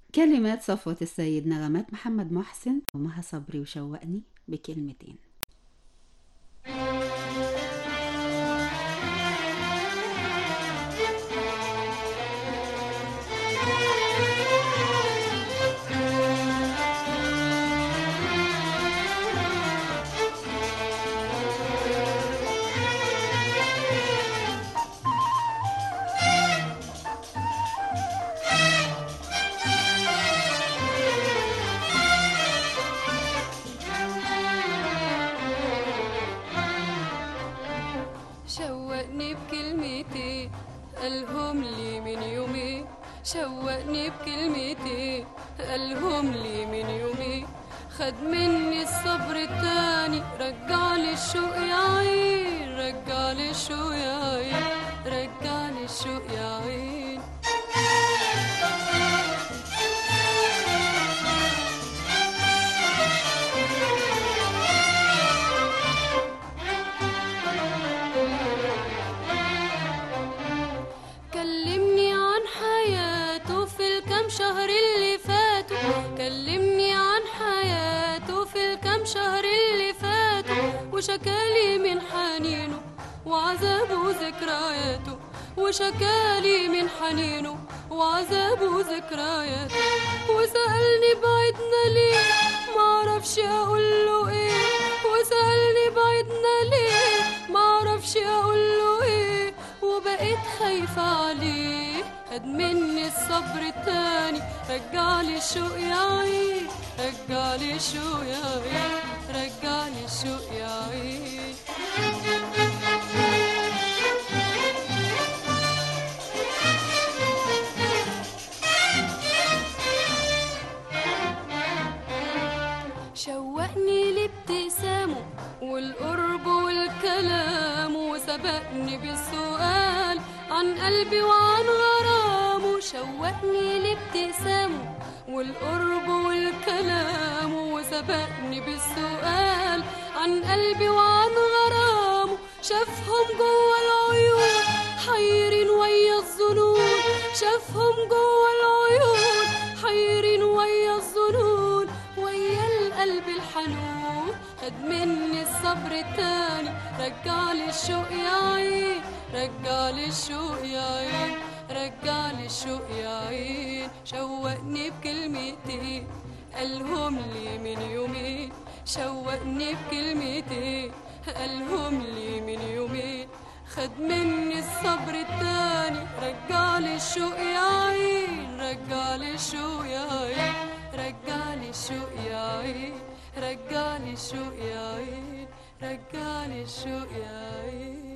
كلمات صفوة السيد، نغمات محمد محسن ومها صبري، وشوقني بكلمتين. شوقني بكلمتين قالهم لي من يومين، شوقني بكلمتين قالهم لي من يومين، خد مني الصبر التاني، رجعلي الشوق يا عين، رجعلي الشوق يا عين، رجعلي الشوق يا عين. كلمني عن حياته في الكام شهر اللي فاتوا، كلمني عن حياته في الكام شهر اللي فاتوا، وشكالي من حنينه وعذابه ذكرياته، وشكالي من حنينه وعذابه ذكرياته، وسألني بعدنا ليه معرفش اقوله ايه، وسألني بعدنا ليه معرفش اقوله ايه، وبقيت خايفة عليه، خد مني الصبر التاني، رجعلي الشوق يا عين، رجعلي الشوق يا عين، رجعلي الشوق يا عين. شوقني لابتسامه والقرب والكلام، وسبقني بالسؤال عن قلبي وعن غرامه، شوقني لابتسامه والقرب والكلام، وسبقني بالسؤال عن قلبي وعن غرامه، شافهم جوا العيون حيرين ويا الظنون، شافهم جوا العيون حيرين ويا الظنون، ويا القلب الحنون، خد مني الصبر التاني، رجعلي الشوق يا عين، رجعلي الشوق يا عين، رجعلي الشوق يا عين. شوقني بكلمتين قالهم لي من يومين، شوقني بكلمتين قالهم لي من يومين، خد مني الصبر التاني، رجعلي الشوق يا عين، رجعلي الشوق يا عين، رجعلي الشوق يا عين، رجعلي الشوق يا عين، رجعلي الشوق يا عين.